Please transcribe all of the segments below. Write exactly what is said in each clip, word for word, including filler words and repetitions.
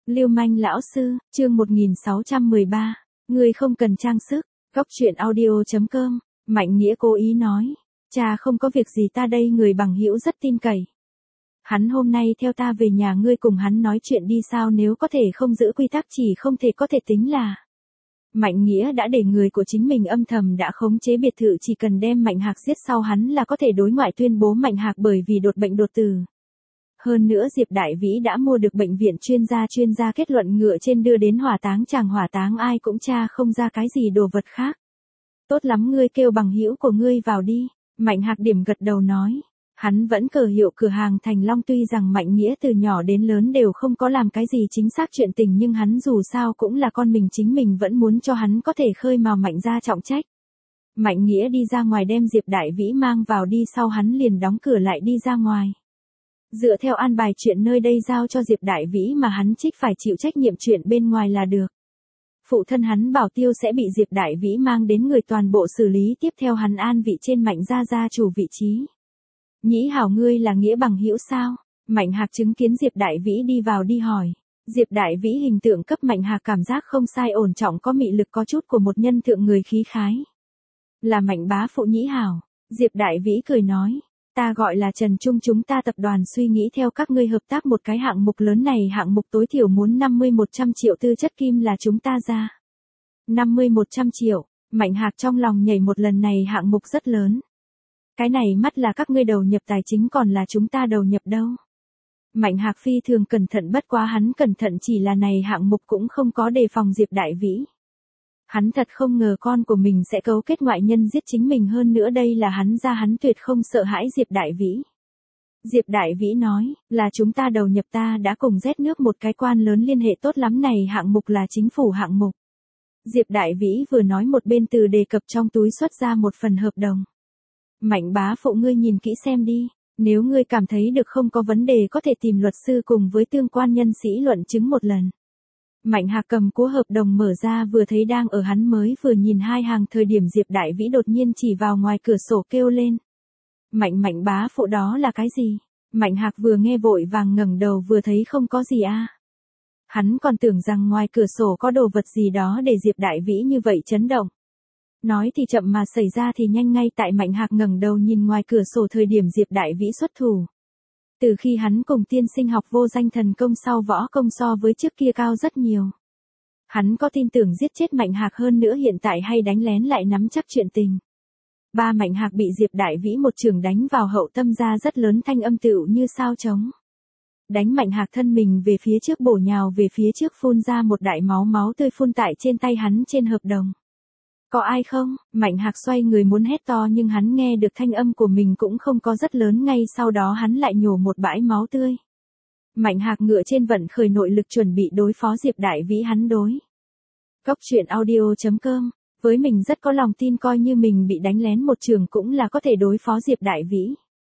Lưu manh lão sư, chương một nghìn sáu trăm mười ba. Ngươi không cần trang sức. Góc truyện audio chấm com. Mạnh Nghĩa cố ý nói. Cha không có việc gì, ta đây người bằng hữu rất tin cậy. Hắn hôm nay theo ta về nhà, ngươi cùng hắn nói chuyện đi, sao nếu có thể không giữ quy tắc chỉ không thể có thể tính là. Mạnh Nghĩa đã để người của chính mình âm thầm đã khống chế biệt thự, chỉ cần đem Mạnh Hạc giết sau hắn là có thể đối ngoại tuyên bố Mạnh Hạc bởi vì đột bệnh đột tử. Hơn nữa Diệp Đại Vĩ đã mua được bệnh viện chuyên gia, chuyên gia kết luận ngựa trên đưa đến hỏa táng chàng hỏa táng ai cũng tra không ra cái gì đồ vật khác. Tốt lắm, ngươi kêu bằng hữu của ngươi vào đi. Mạnh Hạc điểm gật đầu nói. Hắn vẫn cờ hiệu cửa hàng Thành Long, tuy rằng Mạnh Nghĩa từ nhỏ đến lớn đều không có làm cái gì chính xác chuyện tình, nhưng hắn dù sao cũng là con mình, chính mình vẫn muốn cho hắn có thể khơi mào Mạnh gia trọng trách. Mạnh Nghĩa đi ra ngoài đem Diệp Đại Vĩ mang vào đi, sau hắn liền đóng cửa lại đi ra ngoài. Dựa theo an bài chuyện nơi đây giao cho Diệp Đại Vĩ, mà hắn trích phải chịu trách nhiệm chuyện bên ngoài là được. Phụ thân hắn Bảo Tiêu sẽ bị Diệp Đại Vĩ mang đến người toàn bộ xử lý, tiếp theo hắn an vị trên Mạnh gia gia chủ vị trí. Nhĩ Hảo, ngươi là Nghĩa bằng hữu sao? Mạnh Hạc chứng kiến Diệp Đại Vĩ đi vào đi hỏi. Diệp Đại Vĩ hình tượng cấp Mạnh Hạc cảm giác không sai, ổn trọng, có mị lực, có chút của một nhân thượng người khí khái. Là Mạnh bá phụ Nhĩ Hảo. Diệp Đại Vĩ cười nói. Ta gọi là Trần Trung, chúng ta tập đoàn suy nghĩ theo các ngươi hợp tác một cái hạng mục lớn này, hạng mục tối thiểu muốn năm mươi một trăm triệu tư chất kim là chúng ta ra. năm mươi một trăm triệu, Mạnh Hạc trong lòng nhảy một lần, này hạng mục rất lớn. Cái này mắt là các ngươi đầu nhập tài chính, còn là chúng ta đầu nhập đâu. Mạnh Hạc phi thường cẩn thận, bất quá hắn cẩn thận chỉ là này hạng mục cũng không có đề phòng Diệp Đại Vĩ. Hắn thật không ngờ con của mình sẽ cấu kết ngoại nhân giết chính mình, hơn nữa đây là hắn ra, hắn tuyệt không sợ hãi Diệp Đại Vĩ. Diệp Đại Vĩ nói, là chúng ta đầu nhập, ta đã cùng rét nước một cái quan lớn liên hệ tốt lắm, này hạng mục là chính phủ hạng mục. Diệp Đại Vĩ vừa nói một bên từ đề cập trong túi xuất ra một phần hợp đồng. Mạnh bá phụ, ngươi nhìn kỹ xem đi, nếu ngươi cảm thấy được không có vấn đề có thể tìm luật sư cùng với tương quan nhân sĩ luận chứng một lần. Mạnh Hạc cầm cuốn hợp đồng mở ra, vừa thấy đang ở hắn mới vừa nhìn hai hàng thời điểm, Diệp Đại Vĩ đột nhiên chỉ vào ngoài cửa sổ kêu lên. Mạnh Mạnh bá phụ, đó là cái gì? Mạnh Hạc vừa nghe vội vàng ngẩng đầu, vừa thấy không có gì a. À. Hắn còn tưởng rằng ngoài cửa sổ có đồ vật gì đó để Diệp Đại Vĩ như vậy chấn động. Nói thì chậm mà xảy ra thì nhanh, ngay tại Mạnh Hạc ngẩng đầu nhìn ngoài cửa sổ thời điểm Diệp Đại Vĩ xuất thủ. Từ khi hắn cùng tiên sinh học vô danh thần công sau, võ công so với trước kia cao rất nhiều. Hắn có tin tưởng giết chết Mạnh Hạc, hơn nữa hiện tại hay đánh lén lại nắm chắc chuyện tình. Ba Mạnh Hạc bị Diệp Đại Vĩ một chưởng đánh vào hậu tâm ra rất lớn, thanh âm tựu như sao trống. Đánh Mạnh Hạc thân mình về phía trước, bổ nhào về phía trước, phun ra một đại máu, máu tươi phun tại trên tay hắn trên hợp đồng. Có ai không? Mạnh Hạc xoay người muốn hét to, nhưng hắn nghe được thanh âm của mình cũng không có rất lớn, ngay sau đó hắn lại nhổ một bãi máu tươi. Mạnh Hạc ngựa trên vận khởi nội lực chuẩn bị đối phó Diệp Đại Vĩ, hắn đối. Góc truyện audio chấm com, với mình rất có lòng tin, coi như mình bị đánh lén một trường cũng là có thể đối phó Diệp Đại Vĩ.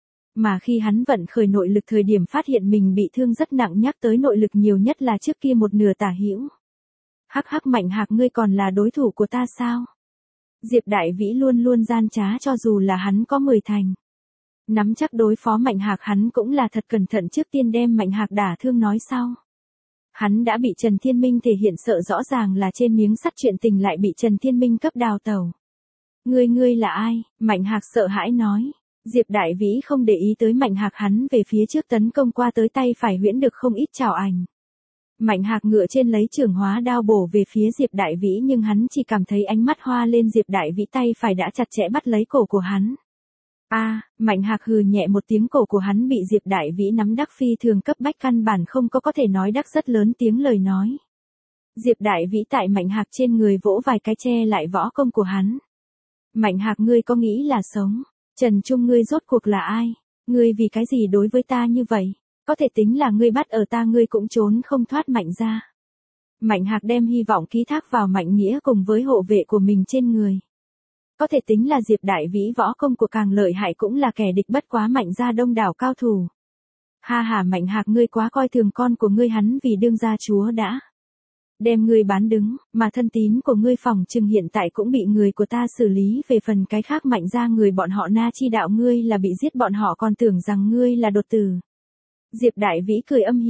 Mà khi hắn vận khởi nội lực thời điểm phát hiện mình bị thương rất nặng, nhắc tới nội lực nhiều nhất là trước kia một nửa tả hữu. Hắc hắc, Mạnh Hạc, ngươi còn là đối thủ của ta sao? Diệp Đại Vĩ luôn luôn gian trá, cho dù là hắn có mười thành nắm chắc đối phó Mạnh Hạc, hắn cũng là thật cẩn thận, trước tiên đem Mạnh Hạc đả thương nói sau. Hắn đã bị Trần Thiên Minh thể hiện sợ rõ ràng là trên miếng sắt, chuyện tình lại bị Trần Thiên Minh cấp đào tẩu. Ngươi ngươi là ai? Mạnh Hạc sợ hãi nói. Diệp Đại Vĩ không để ý tới Mạnh Hạc, hắn về phía trước tấn công qua, tới tay phải huyễn được không ít trảo ảnh. Mạnh Hạc ngựa trên lấy trường hóa đao bổ về phía Diệp Đại Vĩ, nhưng hắn chỉ cảm thấy ánh mắt hoa lên, Diệp Đại Vĩ tay phải đã chặt chẽ bắt lấy cổ của hắn. A, à, Mạnh Hạc hừ nhẹ một tiếng, cổ của hắn bị Diệp Đại Vĩ nắm đắc phi thường cấp bách, căn bản không có có thể nói đắc rất lớn tiếng lời nói. Diệp Đại Vĩ tại Mạnh Hạc trên người vỗ vài cái che lại võ công của hắn. Mạnh Hạc, ngươi có nghĩ là sống? Trần Trung, ngươi rốt cuộc là ai? Ngươi vì cái gì đối với ta như vậy? Có thể tính là ngươi bắt ở ta, ngươi cũng trốn không thoát Mạnh gia. Mạnh Hạc đem hy vọng ký thác vào Mạnh Nghĩa cùng với hộ vệ của mình trên người. Có thể tính là Diệp Đại Vĩ võ công của càng lợi hại cũng là kẻ địch, bất quá Mạnh gia đông đảo cao thủ. Ha ha, Mạnh Hạc, ngươi quá coi thường con của ngươi, hắn vì đương gia chúa đã đem ngươi bán đứng, mà thân tín của ngươi phòng chừng hiện tại cũng bị người của ta xử lý, về phần cái khác Mạnh gia người bọn họ na chi đạo ngươi là bị giết, bọn họ còn tưởng rằng ngươi là đột tử. Diệp Đại Vĩ cười âm hiểm,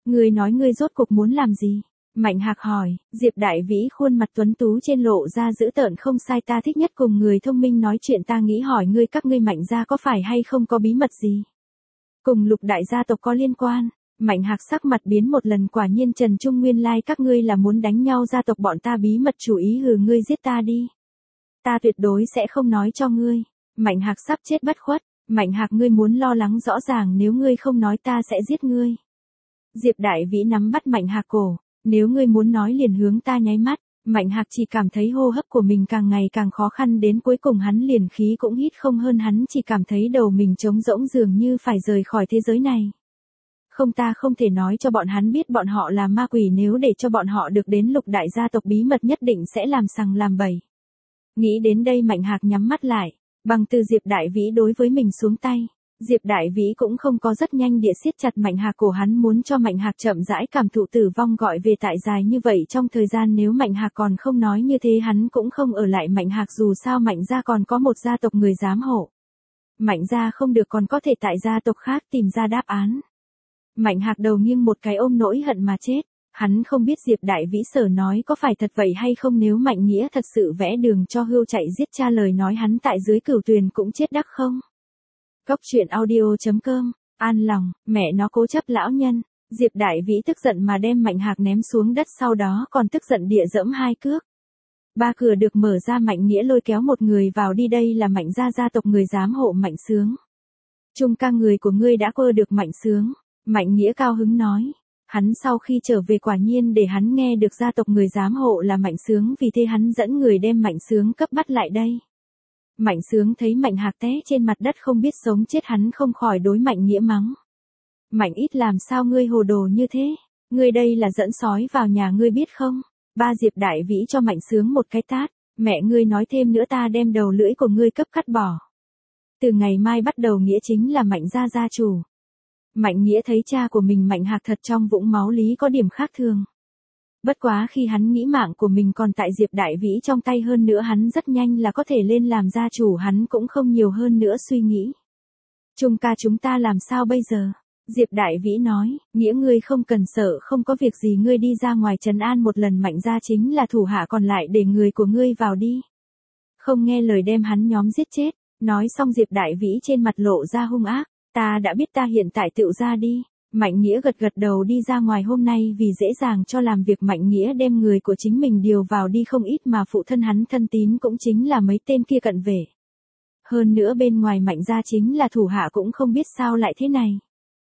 Ngươi nói ngươi rốt cuộc muốn làm gì? Mạnh Hạc hỏi, Diệp Đại Vĩ khuôn mặt tuấn tú trên lộ ra dữ tợn không sai, ta thích nhất cùng người thông minh nói chuyện, ta nghĩ hỏi ngươi các ngươi Mạnh gia có phải hay không có bí mật gì? Cùng Lục đại gia tộc có liên quan? Mạnh Hạc sắc mặt biến một lần, quả nhiên Trần Trung nguyên lai like các ngươi là muốn đánh nhau, gia tộc bọn ta bí mật chủ ý, hừ ngươi giết ta đi. Ta tuyệt đối sẽ không nói cho ngươi. Mạnh Hạc sắp chết bất khuất, Mạnh Hạc ngươi muốn lo lắng rõ ràng, nếu ngươi không nói ta sẽ giết ngươi. Diệp Đại Vĩ nắm bắt Mạnh Hạc cổ, nếu ngươi muốn nói liền hướng ta nháy mắt. Mạnh Hạc chỉ cảm thấy hô hấp của mình càng ngày càng khó khăn, đến cuối cùng hắn liền khí cũng hít không hơn, hắn chỉ cảm thấy đầu mình trống rỗng dường như phải rời khỏi thế giới này. Không, ta không thể nói cho bọn hắn biết bọn họ là ma quỷ, nếu để cho bọn họ được đến Lục đại gia tộc bí mật nhất định sẽ làm sằng làm bậy. Nghĩ đến đây Mạnh Hạc nhắm mắt lại, bằng từ Diệp Đại Vĩ đối với mình xuống tay. Diệp Đại Vĩ cũng không có rất nhanh địa siết chặt Mạnh Hạc cổ, hắn muốn cho Mạnh Hạc chậm rãi cảm thụ tử vong, gọi về tại dài như vậy trong thời gian, nếu Mạnh Hạc còn không nói như thế hắn cũng không ở lại Mạnh Hạc, dù sao Mạnh gia còn có một gia tộc người giám hộ. Mạnh gia không được còn có thể tại gia tộc khác tìm ra đáp án. Mạnh Hạc đầu nghiêng một cái ôm nỗi hận mà chết. Hắn không biết Diệp Đại Vĩ sở nói có phải thật vậy hay không, nếu Mạnh Nghĩa thật sự vẽ đường cho Hưu chạy giết cha, lời nói hắn tại dưới Cửu Tuyền cũng chết đắc không? Góc truyện audio chấm com, an lòng, mẹ nó cố chấp lão nhân. Diệp Đại Vĩ tức giận mà đem Mạnh Hạc ném xuống đất, sau đó còn tức giận địa dẫm hai cước. Ba cửa được mở ra, Mạnh Nghĩa lôi kéo một người vào đi, đây là Mạnh gia gia tộc người giám hộ Mạnh Sướng. Trung ca người của ngươi đã quơ được Mạnh Sướng. Mạnh Nghĩa cao hứng nói. Hắn sau khi trở về quả nhiên để hắn nghe được gia tộc người giám hộ là Mạnh Sướng, vì thế hắn dẫn người đem Mạnh Sướng cấp bắt lại đây. Mạnh Sướng thấy Mạnh Hạc té trên mặt đất không biết sống chết, hắn không khỏi đối Mạnh Nghĩa mắng. Mạnh ít, làm sao ngươi hồ đồ như thế? Ngươi đây là dẫn sói vào nhà ngươi biết không? Ba Diệp Đại Vĩ cho Mạnh Sướng một cái tát, mẹ ngươi nói thêm nữa ta đem đầu lưỡi của ngươi cấp cắt bỏ. Từ ngày mai bắt đầu Nghĩa chính là Mạnh gia gia chủ. Mạnh Nghĩa thấy cha của mình Mạnh Hạc thật trong vũng máu lý có điểm khác thường. Bất quá khi hắn nghĩ mạng của mình còn tại Diệp Đại Vĩ trong tay, hơn nữa hắn rất nhanh là có thể lên làm gia chủ, hắn cũng không nhiều hơn nữa suy nghĩ. Trung ca, chúng ta làm sao bây giờ? Diệp Đại Vĩ nói, Nghĩa ngươi không cần sợ, không có việc gì, ngươi đi ra ngoài trấn an một lần Mạnh gia chính là thủ hạ, còn lại để người của ngươi vào đi. Không nghe lời đem hắn nhóm giết chết. Nói xong Diệp Đại Vĩ trên mặt lộ ra hung ác. Ta đã biết, ta hiện tại tựu ra đi. Mạnh Nghĩa gật gật đầu đi ra ngoài, hôm nay vì dễ dàng cho làm việc Mạnh Nghĩa đem người của chính mình điều vào đi không ít, mà phụ thân hắn thân tín cũng chính là mấy tên kia cận vệ. Hơn nữa bên ngoài Mạnh gia chính là thủ hạ cũng không biết sao lại thế này.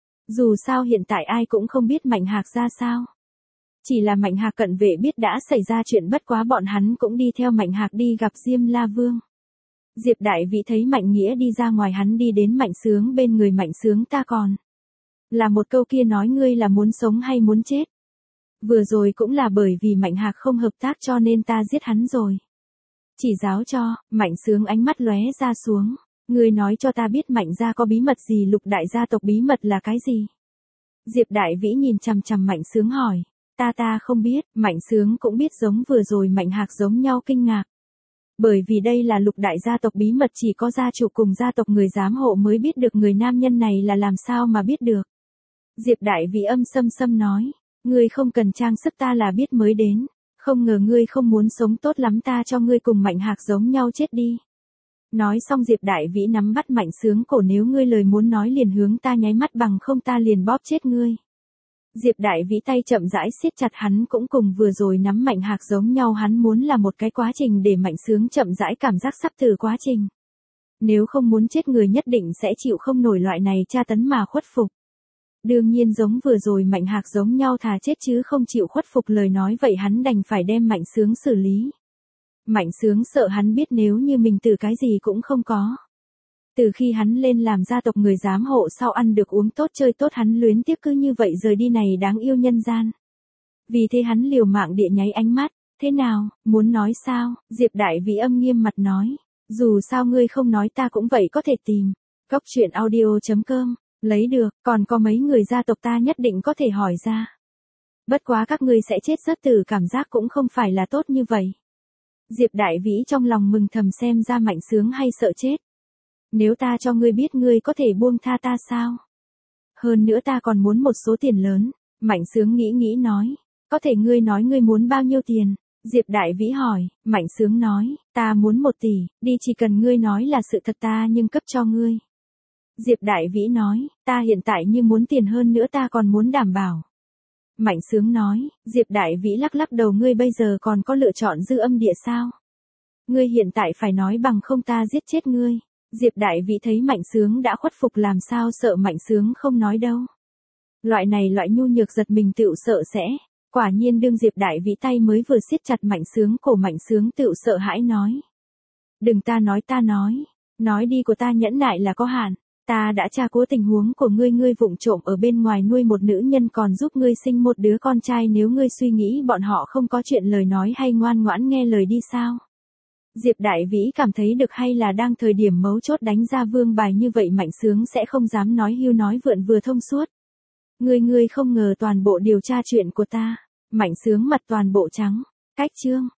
Dù sao hiện tại ai cũng không biết Mạnh Hạc ra sao. Chỉ là Mạnh Hạc cận vệ biết đã xảy ra chuyện, bất quá bọn hắn cũng đi theo Mạnh Hạc đi gặp Diêm La Vương. Diệp Đại Vĩ thấy Mạnh Nghĩa đi ra ngoài, hắn đi đến Mạnh Sướng bên người. Mạnh Sướng, ta còn là một câu kia nói, ngươi là muốn sống hay muốn chết? Vừa rồi cũng là bởi vì Mạnh Hạc không hợp tác cho nên ta giết hắn rồi. Chỉ giáo cho. Mạnh Sướng ánh mắt lóe ra xuống. Ngươi nói cho ta biết Mạnh gia có bí mật gì? Lục đại gia tộc bí mật là cái gì? Diệp Đại Vĩ nhìn chằm chằm Mạnh Sướng hỏi. Ta ta không biết. Mạnh Sướng cũng biết giống vừa rồi Mạnh Hạc giống nhau kinh ngạc. Bởi vì đây là lục đại gia tộc bí mật, chỉ có gia chủ cùng gia tộc người giám hộ mới biết được, người nam nhân này là làm sao mà biết được. Diệp Đại Vĩ âm sâm sâm nói, ngươi không cần trang sức, ta là biết mới đến, không ngờ ngươi không muốn sống tốt lắm, ta cho ngươi cùng Mạnh Hạc giống nhau chết đi. Nói xong Diệp Đại Vĩ nắm bắt Mạnh Sướng cổ, nếu ngươi lời muốn nói liền hướng ta nháy mắt, bằng không ta liền bóp chết ngươi. Diệp Đại Vĩ tay chậm rãi siết chặt, hắn cũng cùng vừa rồi nắm Mạnh Hạc giống nhau, hắn muốn là một cái quá trình để Mạnh Sướng chậm rãi cảm giác sắp từ quá trình. Nếu không muốn chết người nhất định sẽ chịu không nổi loại này tra tấn mà khuất phục. Đương nhiên giống vừa rồi Mạnh Hạc giống nhau thà chết chứ không chịu khuất phục, lời nói vậy hắn đành phải đem Mạnh Sướng xử lý. Mạnh Sướng sợ hắn biết nếu như mình từ cái gì cũng không có. Từ khi hắn lên làm gia tộc người giám hộ sau, ăn được uống tốt chơi tốt, hắn luyến tiếc cứ như vậy rời đi này đáng yêu nhân gian. Vì thế hắn liều mạng địa nháy ánh mắt, thế nào, muốn nói sao? Diệp Đại Vĩ âm nghiêm mặt nói, dù sao ngươi không nói ta cũng vậy có thể tìm. Góc truyện audio chấm com, lấy được, còn có mấy người gia tộc ta nhất định có thể hỏi ra. Bất quá các ngươi sẽ chết rất từ cảm giác cũng không phải là tốt như vậy. Diệp Đại Vĩ trong lòng mừng thầm, xem ra Mạnh Sướng hay sợ chết. Nếu ta cho ngươi biết, ngươi có thể buông tha ta sao? Hơn nữa ta còn muốn một số tiền lớn. Mạnh Sướng nghĩ nghĩ nói, có thể ngươi nói ngươi muốn bao nhiêu tiền? Diệp Đại Vĩ hỏi, Mạnh Sướng nói, ta muốn một tỷ, đi chỉ cần ngươi nói là sự thật ta nhưng cấp cho ngươi. Diệp Đại Vĩ nói, ta hiện tại như muốn tiền hơn nữa ta còn muốn đảm bảo. Mạnh Sướng nói, Diệp Đại Vĩ lắc lắc đầu ngươi bây giờ còn có lựa chọn dư âm địa sao? Ngươi hiện tại phải nói bằng không ta giết chết ngươi. Diệp Đại Vĩ thấy Mạnh Sướng đã khuất phục làm sao sợ Mạnh Sướng không nói đâu. Loại này loại nhu nhược giật mình tựu sợ sẽ. Quả nhiên đương Diệp Đại Vĩ tay mới vừa siết chặt Mạnh Sướng cổ Mạnh Sướng tựu sợ hãi nói. Đừng ta nói ta nói. Nói đi của ta nhẫn nại là có hạn. Ta đã tra cứu tình huống của ngươi ngươi vụng trộm ở bên ngoài nuôi một nữ nhân còn giúp ngươi sinh một đứa con trai nếu ngươi suy nghĩ bọn họ không có chuyện lời nói hay ngoan ngoãn nghe lời đi sao. Diệp Đại Vĩ cảm thấy được hay là đang thời điểm mấu chốt đánh ra vương bài như vậy Mạnh Sướng sẽ không dám nói hưu nói vượn vừa thông suốt. Ngươi ngươi không ngờ toàn bộ điều tra chuyện của ta. Mạnh Sướng mặt toàn bộ trắng. Cách chương.